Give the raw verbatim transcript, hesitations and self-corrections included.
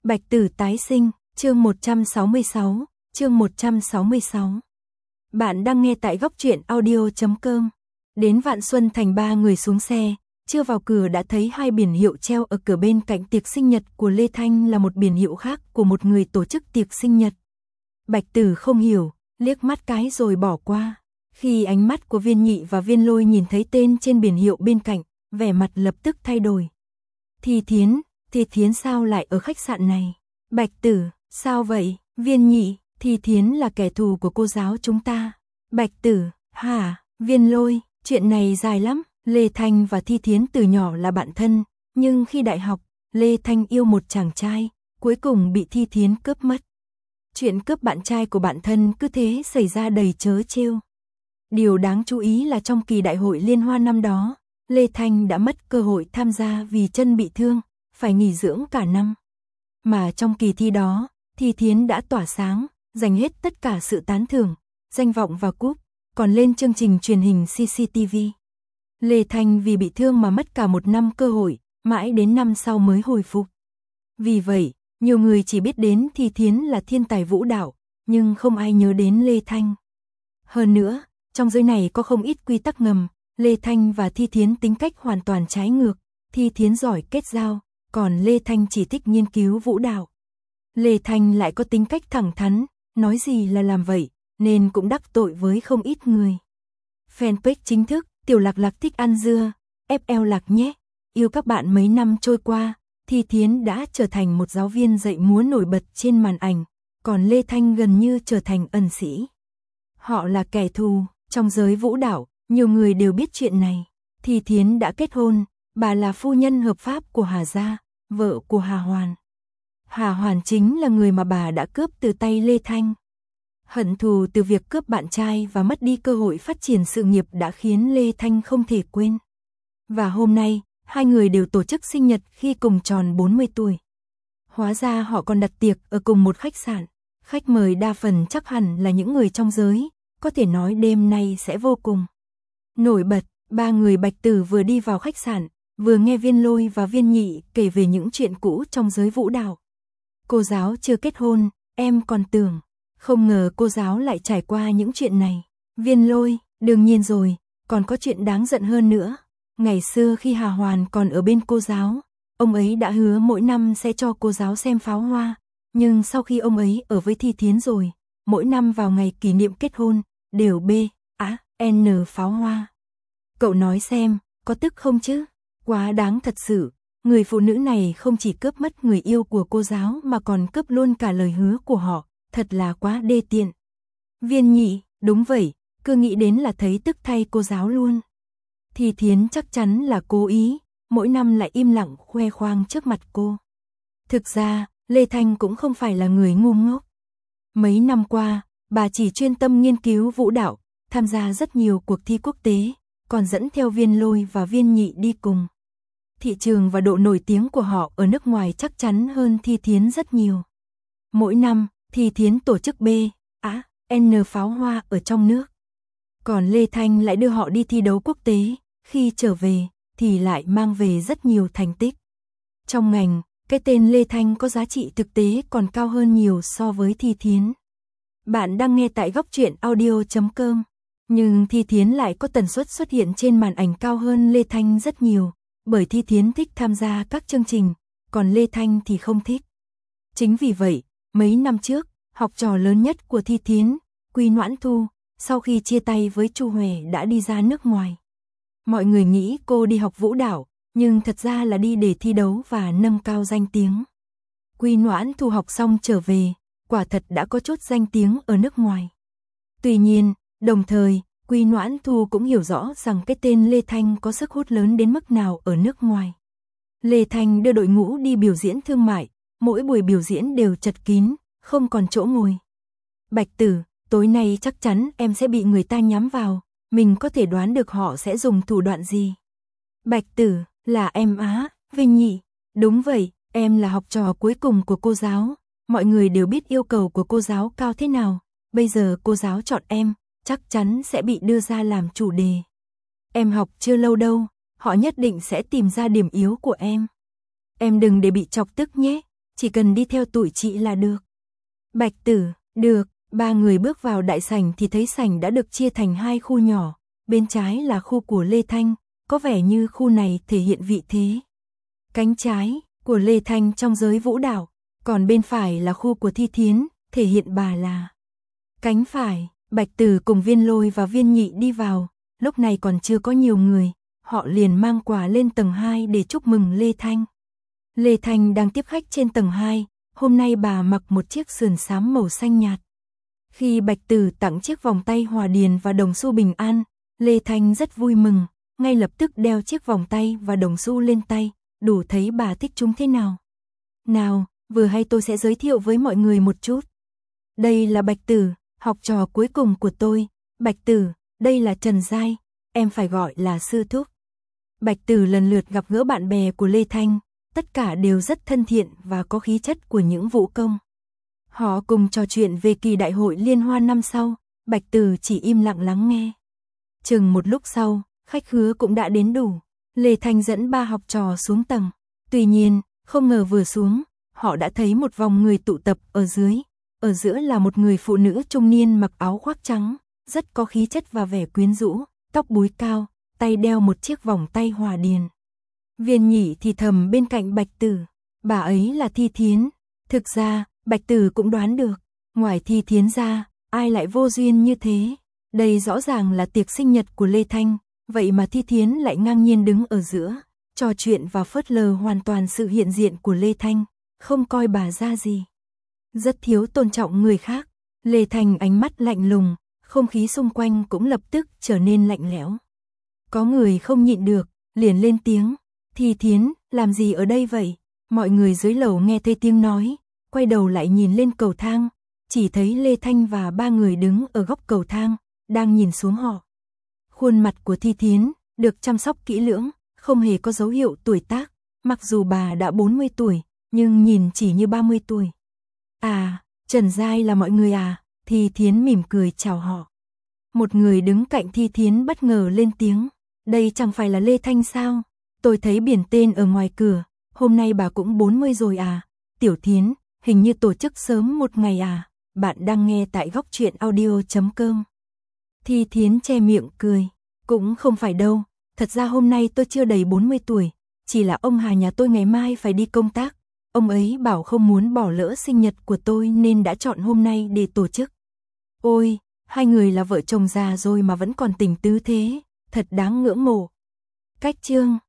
Bạch Tử tái sinh, chương một trăm sáu mươi sáu, chương một trăm sáu mươi sáu. Bạn đang nghe tại góc truyện audio chấm com. Đến Vạn Xuân Thành ba người xuống xe, chưa vào cửa đã thấy hai biển hiệu treo ở cửa bên cạnh tiệc sinh nhật của Lê Thanh là một biển hiệu khác của một người tổ chức tiệc sinh nhật. Bạch Tử không hiểu, liếc mắt cái rồi bỏ qua. Khi ánh mắt của Viên Nhị và Viên Lôi nhìn thấy tên trên biển hiệu bên cạnh, vẻ mặt lập tức thay đổi. Thi Thiến, Thi Thiến sao lại ở khách sạn này? Bạch Tử, sao vậy? Viên Nhị, Thi Thiến là kẻ thù của cô giáo chúng ta. Bạch Tử, hả? Viên Lôi, chuyện này dài lắm. Lê Thanh và Thi Thiến từ nhỏ là bạn thân, nhưng khi đại học, Lê Thanh yêu một chàng trai, cuối cùng bị Thi Thiến cướp mất. Chuyện cướp bạn trai của bạn thân cứ thế xảy ra đầy trớ trêu. Điều đáng chú ý là trong kỳ đại hội liên hoan năm đó, Lê Thanh đã mất cơ hội tham gia vì chân bị thương, phải nghỉ dưỡng cả năm. Mà trong kỳ thi đó, Thi Thiến đã tỏa sáng, giành hết tất cả sự tán thưởng, danh vọng và cúp, còn lên chương trình truyền hình xê xê tê vê. Lê Thanh vì bị thương mà mất cả một năm cơ hội, mãi đến năm sau mới hồi phục. Vì vậy, nhiều người chỉ biết đến Thi Thiến là thiên tài vũ đạo, nhưng không ai nhớ đến Lê Thanh. Hơn nữa, trong giới này có không ít quy tắc ngầm, Lê Thanh và Thi Thiến tính cách hoàn toàn trái ngược, Thi Thiến giỏi kết giao, còn Lê Thanh chỉ thích nghiên cứu vũ đạo. Lê Thanh lại có tính cách thẳng thắn, nói gì là làm vậy, nên cũng đắc tội với không ít người. Fanpage chính thức, Tiểu Lạc Lạc thích ăn dưa, ép lờ Lạc nhé. Yêu các bạn mấy năm trôi qua, Thi Thiến đã trở thành một giáo viên dạy múa nổi bật trên màn ảnh, còn Lê Thanh gần như trở thành ẩn sĩ. Họ là kẻ thù, trong giới vũ đạo, nhiều người đều biết chuyện này. Thi Thiến đã kết hôn, bà là phu nhân hợp pháp của Hà Gia, vợ của Hà Hoàn. Hà Hoàn chính là người mà bà đã cướp từ tay Lê Thanh. Hận thù từ việc cướp bạn trai và mất đi cơ hội phát triển sự nghiệp đã khiến Lê Thanh không thể quên. Và hôm nay, hai người đều tổ chức sinh nhật khi cùng tròn bốn mươi tuổi. Hóa ra họ còn đặt tiệc ở cùng một khách sạn. Khách mời đa phần chắc hẳn là những người trong giới, có thể nói đêm nay sẽ vô cùng nổi bật. Ba người Bạch Tử vừa đi vào khách sạn, vừa nghe Viên Lôi và Viên Nhị kể về những chuyện cũ trong giới vũ đạo. Cô giáo chưa kết hôn, em còn tưởng, không ngờ cô giáo lại trải qua những chuyện này. Viên Lôi, đương nhiên rồi, còn có chuyện đáng giận hơn nữa. Ngày xưa khi Hà Hoàn còn ở bên cô giáo, ông ấy đã hứa mỗi năm sẽ cho cô giáo xem pháo hoa, nhưng sau khi ông ấy ở với Thi Thiến rồi, mỗi năm vào ngày kỷ niệm kết hôn, đều B, A, N pháo hoa. Cậu nói xem, có tức không chứ? Quá đáng thật sự, người phụ nữ này không chỉ cướp mất người yêu của cô giáo mà còn cướp luôn cả lời hứa của họ, thật là quá đê tiện. Viên Nhị, đúng vậy, cứ nghĩ đến là thấy tức thay cô giáo luôn. Thi Thiến chắc chắn là cố ý, mỗi năm lại im lặng khoe khoang trước mặt cô. Thực ra, Lê Thanh cũng không phải là người ngu ngốc. Mấy năm qua, bà chỉ chuyên tâm nghiên cứu vũ đạo, tham gia rất nhiều cuộc thi quốc tế, còn dẫn theo Viên Lôi và Viên Nhị đi cùng. Thị trường và độ nổi tiếng của họ ở nước ngoài chắc chắn hơn Thi Thiến rất nhiều. Mỗi năm, Thi Thiến tổ chức B, A, N pháo hoa ở trong nước. Còn Lê Thanh lại đưa họ đi thi đấu quốc tế, khi trở về, thì lại mang về rất nhiều thành tích. Trong ngành, cái tên Lê Thanh có giá trị thực tế còn cao hơn nhiều so với Thi Thiến. Bạn đang nghe tại góc truyện audio chấm com. Nhưng Thi Thiến lại có tần suất xuất hiện trên màn ảnh cao hơn Lê Thanh rất nhiều, bởi Thi Thiến thích tham gia các chương trình, còn Lê Thanh thì không thích. Chính vì vậy, mấy năm trước, học trò lớn nhất của Thi Thiến, Quy Noãn Thu, sau khi chia tay với Chu Huệ đã đi ra nước ngoài. Mọi người nghĩ cô đi học vũ đạo, nhưng thật ra là đi để thi đấu và nâng cao danh tiếng. Quy Noãn Thu học xong trở về, quả thật đã có chút danh tiếng ở nước ngoài. Tuy nhiên, đồng thời, Quy Noãn Thu cũng hiểu rõ rằng cái tên Lê Thanh có sức hút lớn đến mức nào ở nước ngoài. Lê Thanh đưa đội ngũ đi biểu diễn thương mại, mỗi buổi biểu diễn đều chật kín, không còn chỗ ngồi. Bạch Tử, tối nay chắc chắn em sẽ bị người ta nhắm vào, mình có thể đoán được họ sẽ dùng thủ đoạn gì. Bạch Tử, là em á? Viên Nhị, đúng vậy, em là học trò cuối cùng của cô giáo, mọi người đều biết yêu cầu của cô giáo cao thế nào, bây giờ cô giáo chọn em, chắc chắn sẽ bị đưa ra làm chủ đề. Em học chưa lâu đâu, họ nhất định sẽ tìm ra điểm yếu của em. Em đừng để bị chọc tức nhé, chỉ cần đi theo tuổi chị là được. Bạch Tử, được, ba người bước vào đại sảnh thì thấy sảnh đã được chia thành hai khu nhỏ, bên trái là khu của Lê Thanh, có vẻ như khu này thể hiện vị thế. Cánh trái của Lê Thanh trong giới vũ đạo, còn bên phải là khu của Thi Thiến, thể hiện bà là cánh phải. Bạch Tử cùng Viên Lôi và Viên Nhị đi vào, lúc này còn chưa có nhiều người, họ liền mang quà lên tầng hai để chúc mừng Lê Thanh. Lê Thanh đang tiếp khách trên tầng hai, hôm nay bà mặc một chiếc sườn xám màu xanh nhạt. Khi Bạch Tử tặng chiếc vòng tay Hòa Điền và đồng xu bình an, Lê Thanh rất vui mừng, ngay lập tức đeo chiếc vòng tay và đồng xu lên tay, đủ thấy bà thích chúng thế nào. Nào, vừa hay tôi sẽ giới thiệu với mọi người một chút. Đây là Bạch Tử, học trò cuối cùng của tôi. Bạch Tử, đây là Trần Giai, em phải gọi là sư thúc. Bạch Tử lần lượt gặp gỡ bạn bè của Lê Thanh, tất cả đều rất thân thiện và có khí chất của những vũ công. Họ cùng trò chuyện về kỳ đại hội liên hoan năm sau, Bạch Tử chỉ im lặng lắng nghe. Chừng một lúc sau, khách khứa cũng đã đến đủ. Lê Thanh dẫn ba học trò xuống tầng. Tuy nhiên, không ngờ vừa xuống, họ đã thấy một vòng người tụ tập ở dưới. Ở giữa là một người phụ nữ trung niên mặc áo khoác trắng, rất có khí chất và vẻ quyến rũ, tóc búi cao, tay đeo một chiếc vòng tay Hòa Điền. Viên Nhị thì thầm bên cạnh Bạch Tử, bà ấy là Thi Thiến. Thực ra, Bạch Tử cũng đoán được, ngoài Thi Thiến ra, ai lại vô duyên như thế. Đây rõ ràng là tiệc sinh nhật của Lê Thanh, vậy mà Thi Thiến lại ngang nhiên đứng ở giữa, trò chuyện và phớt lờ hoàn toàn sự hiện diện của Lê Thanh, không coi bà ra gì. Rất thiếu tôn trọng người khác. Lê Thanh ánh mắt lạnh lùng, không khí xung quanh cũng lập tức trở nên lạnh lẽo. Có người không nhịn được, liền lên tiếng, Thi Thiến, làm gì ở đây vậy? Mọi người dưới lầu nghe thấy tiếng nói, quay đầu lại nhìn lên cầu thang, chỉ thấy Lê Thanh và ba người đứng ở góc cầu thang, đang nhìn xuống họ. Khuôn mặt của Thi Thiến được chăm sóc kỹ lưỡng, không hề có dấu hiệu tuổi tác, mặc dù bà đã bốn mươi tuổi, nhưng nhìn chỉ như ba mươi tuổi. À, Trần Giai là mọi người à? Thi Thiến mỉm cười chào họ. Một người đứng cạnh Thi Thiến bất ngờ lên tiếng, đây chẳng phải là Lê Thanh sao? Tôi thấy biển tên ở ngoài cửa, hôm nay bà cũng bốn mươi rồi à? Tiểu Thiến, hình như tổ chức sớm một ngày à? Bạn đang nghe tại góc truyện audio chấm com. Thi Thiến che miệng cười, cũng không phải đâu, thật ra hôm nay tôi chưa đầy bốn mươi tuổi, chỉ là ông Hà nhà tôi ngày mai phải đi công tác, ông ấy bảo không muốn bỏ lỡ sinh nhật của tôi nên đã chọn hôm nay để tổ chức. Ôi, hai người là vợ chồng già rồi mà vẫn còn tình tứ thế, thật đáng ngưỡng mộ. Cách chương